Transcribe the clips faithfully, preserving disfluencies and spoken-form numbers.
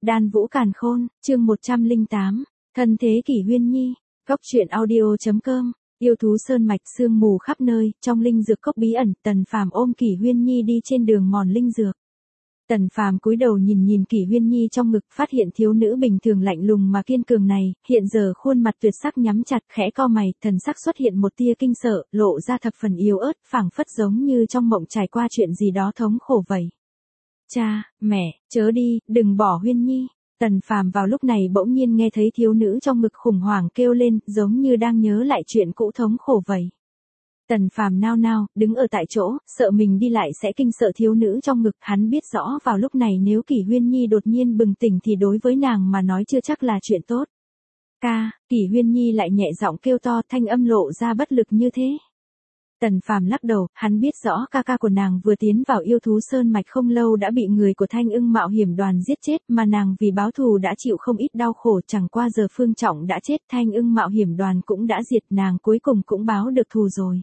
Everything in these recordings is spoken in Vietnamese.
Đan Vũ Càn Khôn, chương một trăm lẻ tám, thân thế Kỷ Huyên Nhi, Cốc truyện audio chấm com, yêu thú sơn mạch sương mù khắp nơi, trong linh dược cốc bí ẩn, Tần Phàm ôm Kỷ Huyên Nhi đi trên đường mòn linh dược. Tần Phàm cúi đầu nhìn nhìn Kỷ Huyên Nhi trong ngực, phát hiện thiếu nữ bình thường lạnh lùng mà kiên cường này, hiện giờ khuôn mặt tuyệt sắc nhắm chặt, khẽ cau mày, thần sắc xuất hiện một tia kinh sợ, lộ ra thập phần yếu ớt, phảng phất giống như trong mộng trải qua chuyện gì đó thống khổ vậy. Cha, mẹ, chớ đi, đừng bỏ Huyên Nhi. Tần Phàm vào lúc này bỗng nhiên nghe thấy thiếu nữ trong ngực khủng hoảng kêu lên, giống như đang nhớ lại chuyện cũ thống khổ vậy. Tần Phàm nao nao, đứng ở tại chỗ, sợ mình đi lại sẽ kinh sợ thiếu nữ trong ngực, hắn biết rõ vào lúc này nếu Kỷ Huyên Nhi đột nhiên bừng tỉnh thì đối với nàng mà nói chưa chắc là chuyện tốt. Ca, Kỷ Huyên Nhi lại nhẹ giọng kêu to, thanh âm lộ ra bất lực như thế. Tần Phàm lắc đầu, hắn biết rõ ca ca của nàng vừa tiến vào yêu thú sơn mạch không lâu đã bị người của Thanh Ưng Mạo Hiểm Đoàn giết chết, mà nàng vì báo thù đã chịu không ít đau khổ, chẳng qua giờ Phương Trọng đã chết, Thanh Ưng Mạo Hiểm Đoàn cũng đã diệt, nàng cuối cùng cũng báo được thù rồi.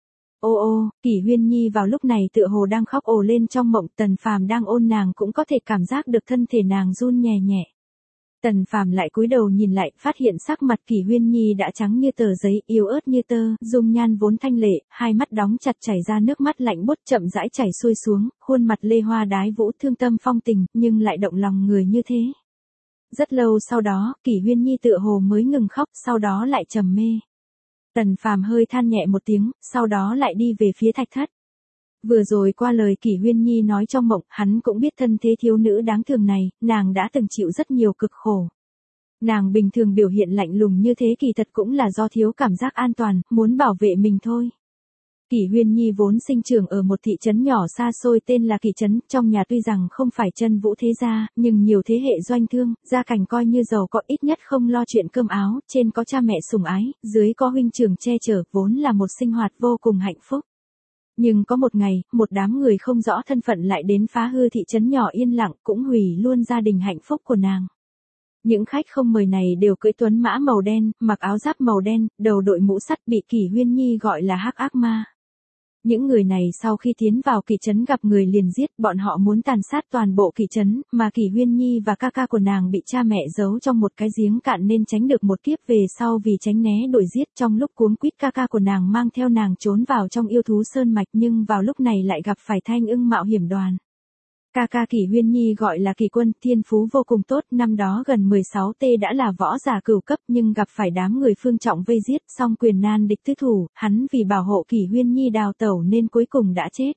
Ô ô, Kỷ Huyên Nhi vào lúc này tựa hồ đang khóc ồ lên trong mộng, Tần Phàm đang ôn nàng cũng có thể cảm giác được thân thể nàng run nhẹ nhẹ. Tần Phàm lại cúi đầu nhìn lại, phát hiện sắc mặt Kỷ Huyên Nhi đã trắng như tờ giấy, yếu ớt như tơ, dung nhan vốn thanh lệ, hai mắt đóng chặt chảy ra nước mắt lạnh buốt chậm rãi chảy xuôi xuống, khuôn mặt lê hoa đái vũ thương tâm phong tình, nhưng lại động lòng người như thế. Rất lâu sau đó, Kỷ Huyên Nhi tựa hồ mới ngừng khóc, sau đó lại trầm mê. Tần Phàm hơi than nhẹ một tiếng, sau đó lại đi về phía thạch thất. Vừa rồi qua lời Kỷ Huyên Nhi nói trong mộng, hắn cũng biết thân thế thiếu nữ đáng thương này, nàng đã từng chịu rất nhiều cực khổ. Nàng bình thường biểu hiện lạnh lùng như thế kỳ thật cũng là do thiếu cảm giác an toàn, muốn bảo vệ mình thôi. Kỷ Huyên Nhi vốn sinh trưởng ở một thị trấn nhỏ xa xôi tên là Kỷ Trấn, trong nhà tuy rằng không phải chân vũ thế gia, nhưng nhiều thế hệ doanh thương, gia cảnh coi như giàu có, ít nhất không lo chuyện cơm áo, trên có cha mẹ sủng ái, dưới có huynh trưởng che chở, vốn là một sinh hoạt vô cùng hạnh phúc. Nhưng có một ngày, một đám người không rõ thân phận lại đến phá hư thị trấn nhỏ yên lặng, cũng hủy luôn gia đình hạnh phúc của nàng. Những khách không mời này đều cưỡi tuấn mã màu đen, mặc áo giáp màu đen, đầu đội mũ sắt, bị Kỷ Huyên Nhi gọi là hắc ác ma. Những người này sau khi tiến vào Kỷ Trấn gặp người liền giết, bọn họ muốn tàn sát toàn bộ Kỷ Trấn, mà Kỷ Huyên Nhi và ca ca của nàng bị cha mẹ giấu trong một cái giếng cạn nên tránh được một kiếp, về sau vì tránh né đuổi giết, trong lúc cuống quýt ca ca của nàng mang theo nàng trốn vào trong yêu thú sơn mạch, nhưng vào lúc này lại gặp phải Thanh Ưng Mạo Hiểm Đoàn. Ca ca Kỷ Huyên Nhi gọi là Kỷ Quân, thiên phú vô cùng tốt, năm đó gần mười sáu tê đã là võ giả cửu cấp, nhưng gặp phải đám người Phương Trọng vây giết, song quyền nan địch tứ thủ, hắn vì bảo hộ Kỷ Huyên Nhi đào tẩu nên cuối cùng đã chết.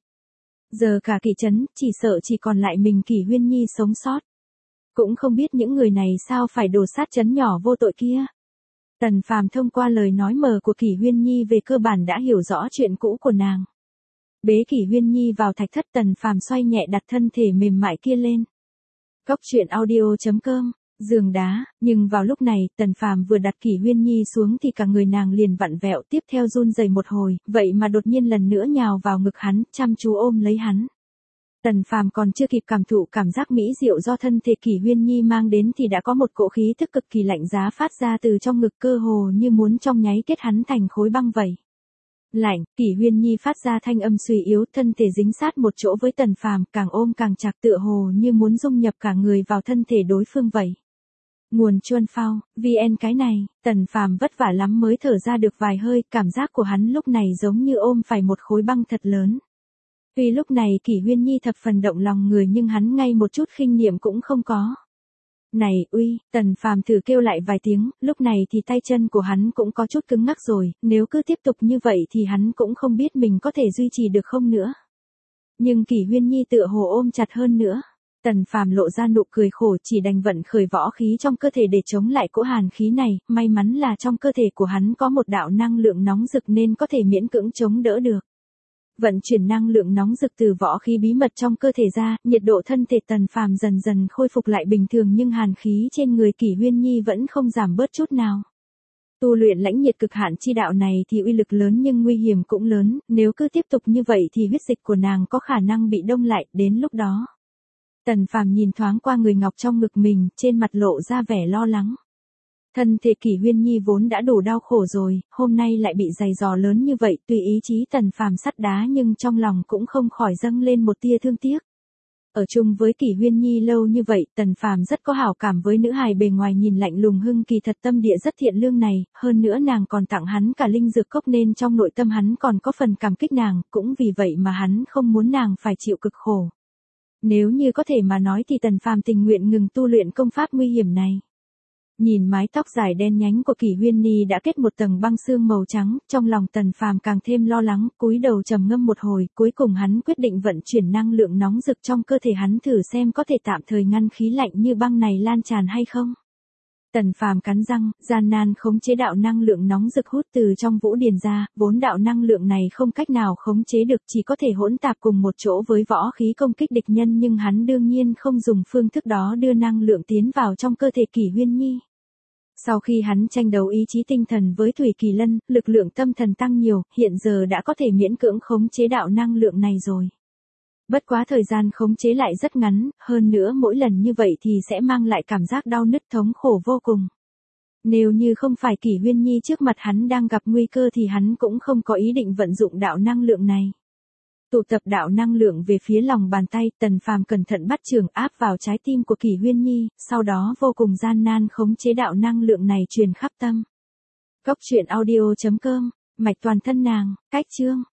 Giờ cả Kỷ Trấn, chỉ sợ chỉ còn lại mình Kỷ Huyên Nhi sống sót. Cũng không biết những người này sao phải đổ sát trấn nhỏ vô tội kia. Tần Phàm thông qua lời nói mờ của Kỷ Huyên Nhi về cơ bản đã hiểu rõ chuyện cũ của nàng. Bế Kỷ Huyên Nhi vào thạch thất, Tần Phàm xoay nhẹ đặt thân thể mềm mại kia lên. Cốc truyện audio chấm com, giường đá, nhưng vào lúc này, Tần Phàm vừa đặt Kỷ Huyên Nhi xuống thì cả người nàng liền vặn vẹo, tiếp theo run rẩy một hồi, vậy mà đột nhiên lần nữa nhào vào ngực hắn, chăm chú ôm lấy hắn. Tần Phàm còn chưa kịp cảm thụ cảm giác mỹ diệu do thân thể Kỷ Huyên Nhi mang đến thì đã có một cỗ khí thức cực kỳ lạnh giá phát ra từ trong ngực, cơ hồ như muốn trong nháy kết hắn thành khối băng vậy. Lạnh, Kỷ Huyên Nhi phát ra thanh âm suy yếu, thân thể dính sát một chỗ với Tần Phàm, càng ôm càng chặt, tựa hồ như muốn dung nhập cả người vào thân thể đối phương vậy. Nguồn Chuân Phao, vê en cái này, Tần Phàm vất vả lắm mới thở ra được vài hơi, cảm giác của hắn lúc này giống như ôm phải một khối băng thật lớn. Tuy lúc này Kỷ Huyên Nhi thập phần động lòng người nhưng hắn ngay một chút khinh niệm cũng không có. Này, uy, Tần Phàm thử kêu lại vài tiếng, lúc này thì tay chân của hắn cũng có chút cứng ngắc rồi, nếu cứ tiếp tục như vậy thì hắn cũng không biết mình có thể duy trì được không nữa. Nhưng Kỷ Huyên Nhi tựa hồ ôm chặt hơn nữa. Tần Phàm lộ ra nụ cười khổ, chỉ đành vận khởi võ khí trong cơ thể để chống lại cỗ hàn khí này, may mắn là trong cơ thể của hắn có một đạo năng lượng nóng rực nên có thể miễn cưỡng chống đỡ được. Vận chuyển năng lượng nóng rực từ võ khí bí mật trong cơ thể ra, nhiệt độ thân thể Tần Phàm dần dần khôi phục lại bình thường, nhưng hàn khí trên người Kỷ Huyên Nhi vẫn không giảm bớt chút nào. Tu luyện lãnh nhiệt cực hạn chi đạo này thì uy lực lớn nhưng nguy hiểm cũng lớn, nếu cứ tiếp tục như vậy thì huyết dịch của nàng có khả năng bị đông lại, đến lúc đó. Tần Phàm nhìn thoáng qua người ngọc trong ngực mình, trên mặt lộ ra vẻ lo lắng. Thân thể Kỷ Huyên Nhi vốn đã đủ đau khổ rồi, hôm nay lại bị giày dò lớn như vậy, tuy ý chí Tần Phàm sắt đá nhưng trong lòng cũng không khỏi dâng lên một tia thương tiếc. Ở chung với Kỷ Huyên Nhi lâu như vậy, Tần Phàm rất có hảo cảm với nữ hài bề ngoài nhìn lạnh lùng hưng kỳ thật tâm địa rất thiện lương này, hơn nữa nàng còn tặng hắn cả linh dược cốc nên trong nội tâm hắn còn có phần cảm kích nàng, cũng vì vậy mà hắn không muốn nàng phải chịu cực khổ. Nếu như có thể mà nói thì Tần Phàm tình nguyện ngừng tu luyện công pháp nguy hiểm này. Nhìn mái tóc dài đen nhánh của Kỷ Huyên Nhi đã kết một tầng băng xương màu trắng, trong lòng Tần Phàm càng thêm lo lắng, cúi đầu trầm ngâm một hồi, cuối cùng hắn quyết định vận chuyển năng lượng nóng rực trong cơ thể hắn thử xem có thể tạm thời ngăn khí lạnh như băng này lan tràn hay không. Tần Phàm cắn răng, gian nan khống chế đạo năng lượng nóng rực hút từ trong vũ điền ra, vốn đạo năng lượng này không cách nào khống chế được, chỉ có thể hỗn tạp cùng một chỗ với võ khí công kích địch nhân, nhưng hắn đương nhiên không dùng phương thức đó đưa năng lượng tiến vào trong cơ thể Kỷ Huyên Nhi. Sau khi hắn tranh đấu ý chí tinh thần với Thủy Kỳ Lân, lực lượng tâm thần tăng nhiều, hiện giờ đã có thể miễn cưỡng khống chế đạo năng lượng này rồi. Bất quá thời gian khống chế lại rất ngắn, hơn nữa mỗi lần như vậy thì sẽ mang lại cảm giác đau nứt thống khổ vô cùng. Nếu như không phải Kỷ Huyên Nhi trước mặt hắn đang gặp nguy cơ thì hắn cũng không có ý định vận dụng đạo năng lượng này. Tụ tập đạo năng lượng về phía lòng bàn tay, Tần Phàm cẩn thận bắt chưởng áp vào trái tim của Kỷ Huyên Nhi, sau đó vô cùng gian nan khống chế đạo năng lượng này truyền khắp tâm. Cốc truyện audio chấm com, mạch toàn thân nàng, cách chương.